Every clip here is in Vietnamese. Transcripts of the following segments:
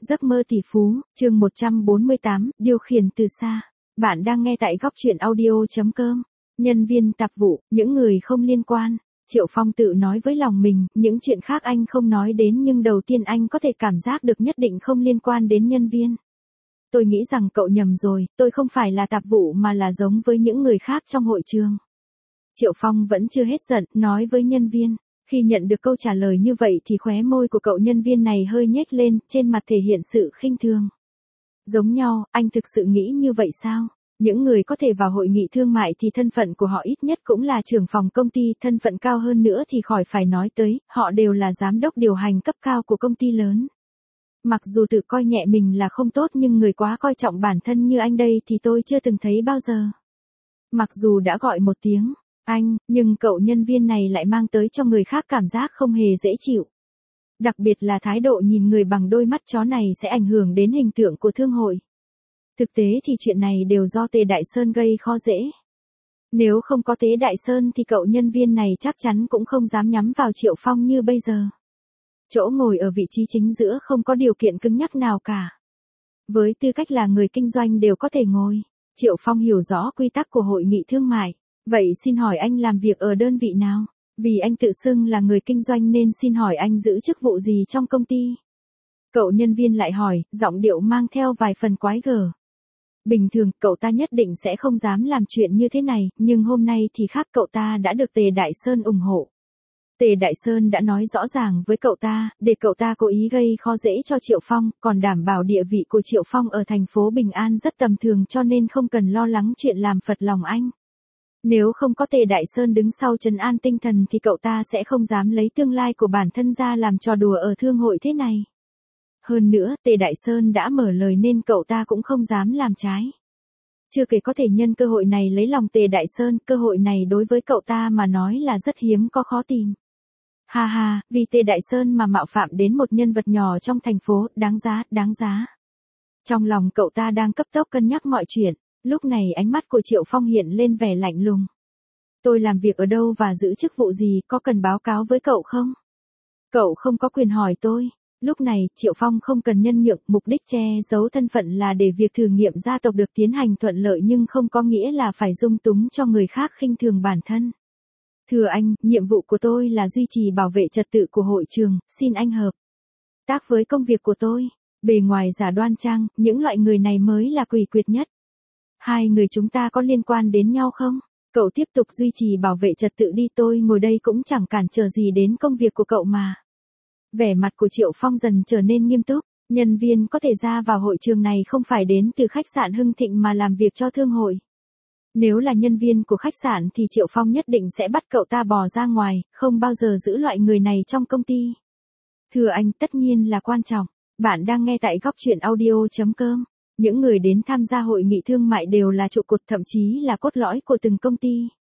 Giấc mơ tỷ phú, chương 148, điều khiển từ xa. Bạn đang nghe tại góc truyện audio.com. Nhân viên tạp vụ, những người không liên quan. Triệu Phong tự nói với lòng mình, những chuyện khác anh không nói đến nhưng đầu tiên anh có thể cảm giác được nhất định không liên quan đến nhân viên. Tôi nghĩ rằng cậu nhầm rồi, tôi không phải là tạp vụ mà là giống với những người khác trong hội trường. Triệu Phong vẫn chưa hết giận, nói với nhân viên. Khi nhận được câu trả lời như vậy thì khóe môi của cậu nhân viên này hơi nhếch lên, trên mặt thể hiện sự khinh thường. Giống nhau, anh thực sự nghĩ như vậy sao? Những người có thể vào hội nghị thương mại thì thân phận của họ ít nhất cũng là trưởng phòng công ty, thân phận cao hơn nữa thì khỏi phải nói tới, họ đều là giám đốc điều hành cấp cao của công ty lớn. Mặc dù tự coi nhẹ mình là không tốt nhưng người quá coi trọng bản thân như anh đây thì tôi chưa từng thấy bao giờ. Mặc dù đã gọi một tiếng anh, nhưng cậu nhân viên này lại mang tới cho người khác cảm giác không hề dễ chịu. Đặc biệt là thái độ nhìn người bằng đôi mắt chó này sẽ ảnh hưởng đến hình tượng của thương hội. Thực tế thì chuyện này đều do Tề Đại Sơn gây khó dễ. Nếu không có Tề Đại Sơn thì cậu nhân viên này chắc chắn cũng không dám nhắm vào Triệu Phong như bây giờ. Chỗ ngồi ở vị trí chính giữa không có điều kiện cứng nhắc nào cả. Với tư cách là người kinh doanh đều có thể ngồi. Triệu Phong hiểu rõ quy tắc của hội nghị thương mại. Vậy xin hỏi anh làm việc ở đơn vị nào? Vì anh tự xưng là người kinh doanh nên xin hỏi anh giữ chức vụ gì trong công ty? Cậu nhân viên lại hỏi, giọng điệu mang theo vài phần quái gở. Bình thường, cậu ta nhất định sẽ không dám làm chuyện như thế này, nhưng hôm nay thì khác, cậu ta đã được Tề Đại Sơn ủng hộ. Tề Đại Sơn đã nói rõ ràng với cậu ta, để cậu ta cố ý gây khó dễ cho Triệu Phong, còn đảm bảo địa vị của Triệu Phong ở thành phố Bình An rất tầm thường cho nên không cần lo lắng chuyện làm phật lòng anh. Nếu không có Tề Đại Sơn đứng sau trấn an tinh thần thì cậu ta sẽ không dám lấy tương lai của bản thân ra làm trò đùa ở thương hội thế này. Hơn nữa, Tề Đại Sơn đã mở lời nên cậu ta cũng không dám làm trái. Chưa kể có thể nhân cơ hội này lấy lòng Tề Đại Sơn, cơ hội này đối với cậu ta mà nói là rất hiếm có khó tìm. Ha ha, vì Tề Đại Sơn mà mạo phạm đến một nhân vật nhỏ trong thành phố, đáng giá, đáng giá. Trong lòng cậu ta đang cấp tốc cân nhắc mọi chuyện. Lúc này ánh mắt của Triệu Phong hiện lên vẻ lạnh lùng. Tôi làm việc ở đâu và giữ chức vụ gì, có cần báo cáo với cậu không? Cậu không có quyền hỏi tôi. Lúc này, Triệu Phong không cần nhân nhượng, mục đích che giấu thân phận là để việc thử nghiệm gia tộc được tiến hành thuận lợi nhưng không có nghĩa là phải dung túng cho người khác khinh thường bản thân. Thưa anh, nhiệm vụ của tôi là duy trì bảo vệ trật tự của hội trường, xin anh hợp tác với công việc của tôi. Bề ngoài giả đoan trang, những loại người này mới là quỷ quyệt nhất. Hai người chúng ta có liên quan đến nhau không? Cậu tiếp tục duy trì bảo vệ trật tự đi, tôi ngồi đây cũng chẳng cản trở gì đến công việc của cậu mà. Vẻ mặt của Triệu Phong dần trở nên nghiêm túc, nhân viên có thể ra vào hội trường này không phải đến từ khách sạn Hưng Thịnh mà làm việc cho thương hội. Nếu là nhân viên của khách sạn thì Triệu Phong nhất định sẽ bắt cậu ta bỏ ra ngoài, không bao giờ giữ loại người này trong công ty. Thưa anh, tất nhiên là quan trọng. Bạn đang nghe tại góc truyện audio.com. Những người đến tham gia hội nghị thương mại đều là trụ cột, thậm chí là cốt lõi của từng công ty.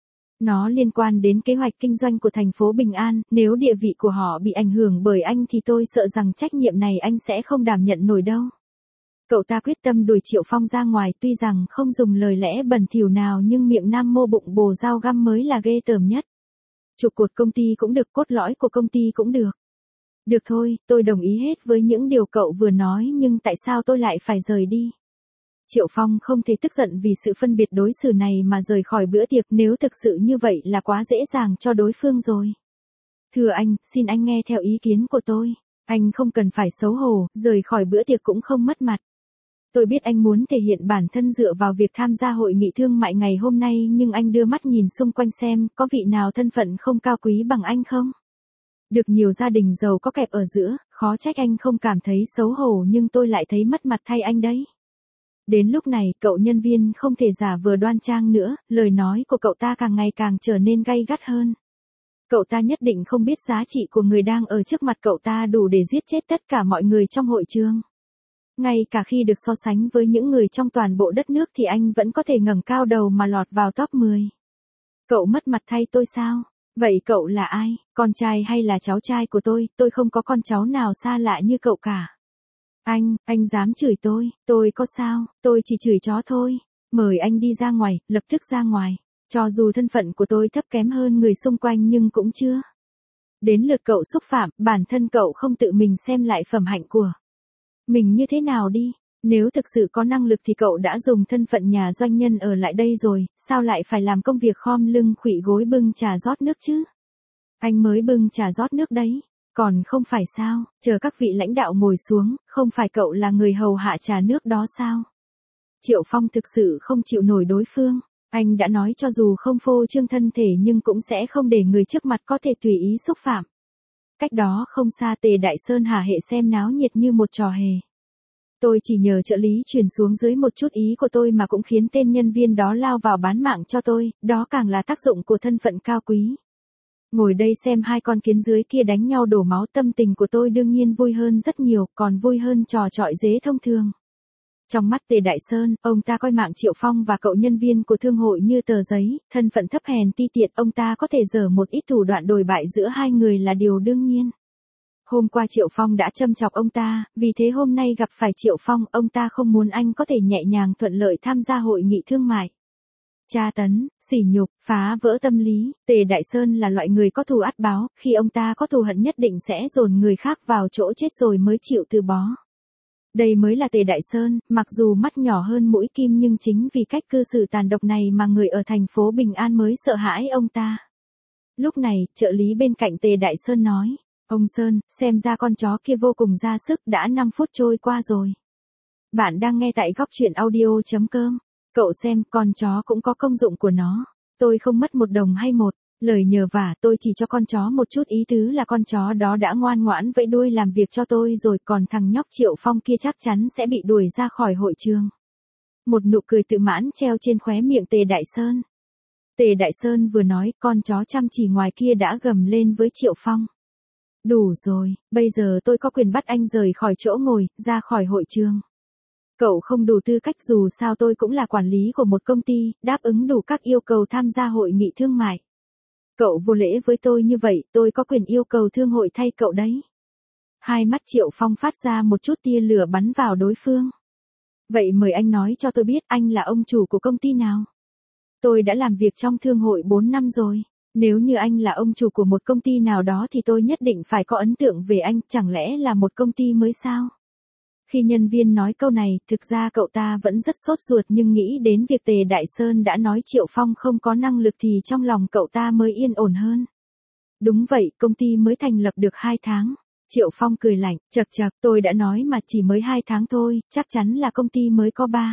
Nó liên quan đến kế hoạch kinh doanh của thành phố Bình An, nếu địa vị của họ bị ảnh hưởng bởi anh thì tôi sợ rằng trách nhiệm này anh sẽ không đảm nhận nổi đâu. Cậu ta quyết tâm đuổi Triệu Phong ra ngoài, tuy rằng không dùng lời lẽ bẩn thỉu nào nhưng miệng nam mô bụng bồ dao găm mới là ghê tởm nhất. Trụ cột công ty cũng được, cốt lõi của công ty cũng được. Được thôi, tôi đồng ý hết với những điều cậu vừa nói nhưng tại sao tôi lại phải rời đi? Triệu Phong không thể tức giận vì sự phân biệt đối xử này mà rời khỏi bữa tiệc, nếu thực sự như vậy là quá dễ dàng cho đối phương rồi. Thưa anh, xin anh nghe theo ý kiến của tôi. Anh không cần phải xấu hổ, rời khỏi bữa tiệc cũng không mất mặt. Tôi biết anh muốn thể hiện bản thân dựa vào việc tham gia hội nghị thương mại ngày hôm nay nhưng anh đưa mắt nhìn xung quanh xem có vị nào thân phận không cao quý bằng anh không? Được nhiều gia đình giàu có kẹp ở giữa, khó trách anh không cảm thấy xấu hổ nhưng tôi lại thấy mất mặt thay anh đấy. Đến lúc này, cậu nhân viên không thể giả vờ đoan trang nữa, lời nói của cậu ta càng ngày càng trở nên gay gắt hơn. Cậu ta nhất định không biết giá trị của người đang ở trước mặt cậu ta đủ để giết chết tất cả mọi người trong hội trường. Ngay cả khi được so sánh với những người trong toàn bộ đất nước thì anh vẫn có thể ngẩng cao đầu mà lọt vào top 10. Cậu mất mặt thay tôi sao? Vậy cậu là ai? Con trai hay là cháu trai của tôi không có con cháu nào xa lạ như cậu cả. Anh dám chửi tôi có sao, tôi chỉ chửi chó thôi. Mời anh đi ra ngoài, lập tức ra ngoài. Cho dù thân phận của tôi thấp kém hơn người xung quanh nhưng cũng chưa đến lượt cậu xúc phạm, bản thân cậu không tự mình xem lại phẩm hạnh của Mình như thế nào đi? Nếu thực sự có năng lực thì cậu đã dùng thân phận nhà doanh nhân ở lại đây rồi, sao lại phải làm công việc khom lưng khuỵu gối bưng trà rót nước chứ? Anh mới bưng trà rót nước đấy. Còn không phải sao, chờ các vị lãnh đạo ngồi xuống, không phải cậu là người hầu hạ trà nước đó sao? Triệu Phong thực sự không chịu nổi đối phương. Anh đã nói cho dù không phô trương thân thể nhưng cũng sẽ không để người trước mặt có thể tùy ý xúc phạm. Cách đó không xa Tề Đại Sơn hả hệ xem náo nhiệt như một trò hề. Tôi chỉ nhờ trợ lý truyền xuống dưới một chút ý của tôi mà cũng khiến tên nhân viên đó lao vào bán mạng cho tôi, đó càng là tác dụng của thân phận cao quý. Ngồi đây xem hai con kiến dưới kia đánh nhau đổ máu, tâm tình của tôi đương nhiên vui hơn rất nhiều, còn vui hơn trò trọi dế thông thường. Trong mắt Tề Đại Sơn, ông ta coi mạng Triệu Phong và cậu nhân viên của thương hội như tờ giấy, thân phận thấp hèn ti tiện, ông ta có thể giở một ít thủ đoạn đồi bại giữa hai người là điều đương nhiên. Hôm qua Triệu Phong đã châm chọc ông ta, vì thế hôm nay gặp phải Triệu Phong, ông ta không muốn anh có thể nhẹ nhàng thuận lợi tham gia hội nghị thương mại. Tra tấn, sỉ nhục, phá vỡ tâm lý, Tề Đại Sơn là loại người có thù ắt báo, khi ông ta có thù hận nhất định sẽ dồn người khác vào chỗ chết rồi mới chịu từ bó. Đây mới là Tề Đại Sơn, mặc dù mắt nhỏ hơn mũi kim nhưng chính vì cách cư xử tàn độc này mà người ở thành phố Bình An mới sợ hãi ông ta. Lúc này, trợ lý bên cạnh Tề Đại Sơn nói, ông Sơn, xem ra con chó kia vô cùng ra sức, đã 5 phút trôi qua rồi. Bạn đang nghe tại góc truyện audio.com. Cậu xem, con chó cũng có công dụng của nó. Tôi không mất một đồng hay một lời nhờ vả, tôi chỉ cho con chó một chút ý tứ là con chó đó đã ngoan ngoãn vẫy đuôi làm việc cho tôi rồi, còn thằng nhóc Triệu Phong kia chắc chắn sẽ bị đuổi ra khỏi hội trường. Một nụ cười tự mãn treo trên khóe miệng Tề Đại Sơn. Tề Đại Sơn vừa nói, con chó chăm chỉ ngoài kia đã gầm lên với Triệu Phong. Đủ rồi, bây giờ tôi có quyền bắt anh rời khỏi chỗ ngồi, ra khỏi hội trường. Cậu không đủ tư cách, dù sao tôi cũng là quản lý của một công ty, đáp ứng đủ các yêu cầu tham gia hội nghị thương mại. Cậu vô lễ với tôi như vậy, tôi có quyền yêu cầu thương hội thay cậu đấy. Hai mắt Triệu Phong phát ra một chút tia lửa bắn vào đối phương. Vậy mời anh nói cho tôi biết anh là ông chủ của công ty nào? Tôi đã làm việc trong thương hội 4 năm rồi. Nếu như anh là ông chủ của một công ty nào đó thì tôi nhất định phải có ấn tượng về anh, chẳng lẽ là một công ty mới sao? Khi nhân viên nói câu này, thực ra cậu ta vẫn rất sốt ruột nhưng nghĩ đến việc Tề Đại Sơn đã nói Triệu Phong không có năng lực thì trong lòng cậu ta mới yên ổn hơn. Đúng vậy, công ty mới thành lập được 2 tháng. Triệu Phong cười lạnh, chậc chậc, tôi đã nói mà chỉ mới 2 tháng thôi, chắc chắn là công ty mới có 3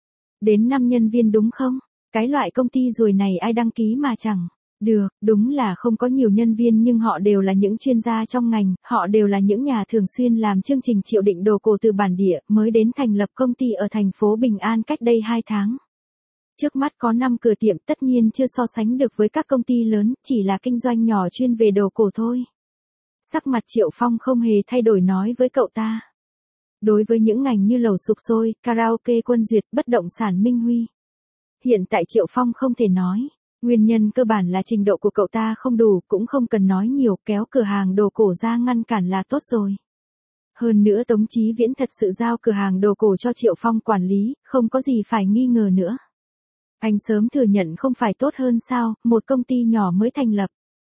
đến 5 nhân viên đúng không? Cái loại công ty ruồi này ai đăng ký mà chẳng được, đúng là không có nhiều nhân viên nhưng họ đều là những chuyên gia trong ngành, họ đều là những nhà thường xuyên làm chương trình Triệu Định đồ cổ từ bản địa, mới đến thành lập công ty ở thành phố Bình An cách đây 2 tháng. Trước mắt có 5 cửa tiệm, tất nhiên chưa so sánh được với các công ty lớn, chỉ là kinh doanh nhỏ chuyên về đồ cổ thôi. Sắc mặt Triệu Phong không hề thay đổi nói với cậu ta. Đối với những ngành như lẩu sục sôi, karaoke Quân Duyệt, bất động sản Minh Huy, hiện tại Triệu Phong không thể nói. Nguyên nhân cơ bản là trình độ của cậu ta không đủ, cũng không cần nói nhiều, kéo cửa hàng đồ cổ ra ngăn cản là tốt rồi. Hơn nữa Tống Chí Viễn thật sự giao cửa hàng đồ cổ cho Triệu Phong quản lý, không có gì phải nghi ngờ nữa. Anh sớm thừa nhận không phải tốt hơn sao, một công ty nhỏ mới thành lập.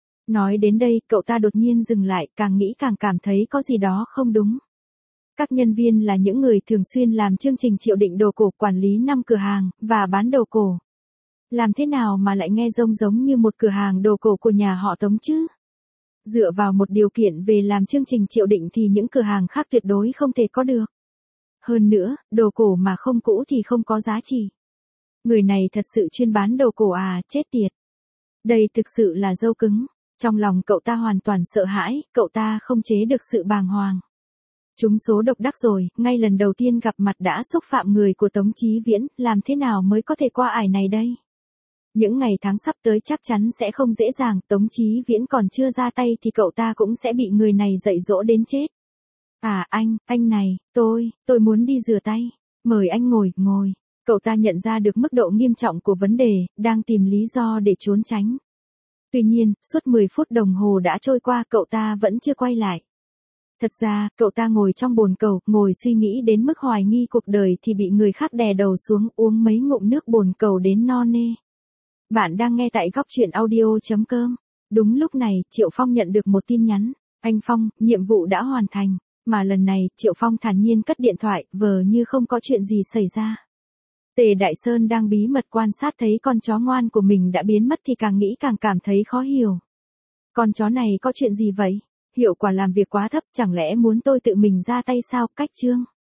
Nói đến đây, cậu ta đột nhiên dừng lại, càng nghĩ càng cảm thấy có gì đó không đúng. Các nhân viên là những người thường xuyên làm chương trình Triệu Định đồ cổ, quản lý 5 cửa hàng, và bán đồ cổ. Làm thế nào mà lại nghe giống như một cửa hàng đồ cổ của nhà họ Tống chứ? Dựa vào một điều kiện về làm chương trình Triệu Định thì những cửa hàng khác tuyệt đối không thể có được. Hơn nữa, đồ cổ mà không cũ thì không có giá trị. Người này thật sự chuyên bán đồ cổ à, chết tiệt. Đây thực sự là dâu cứng. Trong lòng cậu ta hoàn toàn sợ hãi, cậu ta không chế được sự bàng hoàng. Trúng số độc đắc rồi, ngay lần đầu tiên gặp mặt đã xúc phạm người của Tống Chí Viễn, làm thế nào mới có thể qua ải này đây? Những ngày tháng sắp tới chắc chắn sẽ không dễ dàng, Tống Chí Viễn còn chưa ra tay thì cậu ta cũng sẽ bị người này dạy dỗ đến chết. À anh này, tôi muốn đi rửa tay. Mời anh ngồi. Cậu ta nhận ra được mức độ nghiêm trọng của vấn đề, đang tìm lý do để trốn tránh. Tuy nhiên, suốt 10 phút đồng hồ đã trôi qua, cậu ta vẫn chưa quay lại. Thật ra, cậu ta ngồi trong bồn cầu, ngồi suy nghĩ đến mức hoài nghi cuộc đời thì bị người khác đè đầu xuống, uống mấy ngụm nước bồn cầu đến no nê. Bạn đang nghe tại góc truyện audio.com. Đúng lúc này, Triệu Phong nhận được một tin nhắn. Anh Phong, nhiệm vụ đã hoàn thành. Mà lần này, Triệu Phong thản nhiên cất điện thoại, vờ như không có chuyện gì xảy ra. Tề Đại Sơn đang bí mật quan sát thấy con chó ngoan của mình đã biến mất thì càng nghĩ càng cảm thấy khó hiểu. Con chó này có chuyện gì vậy? Hiệu quả làm việc quá thấp, chẳng lẽ muốn tôi tự mình ra tay sao? Cách chương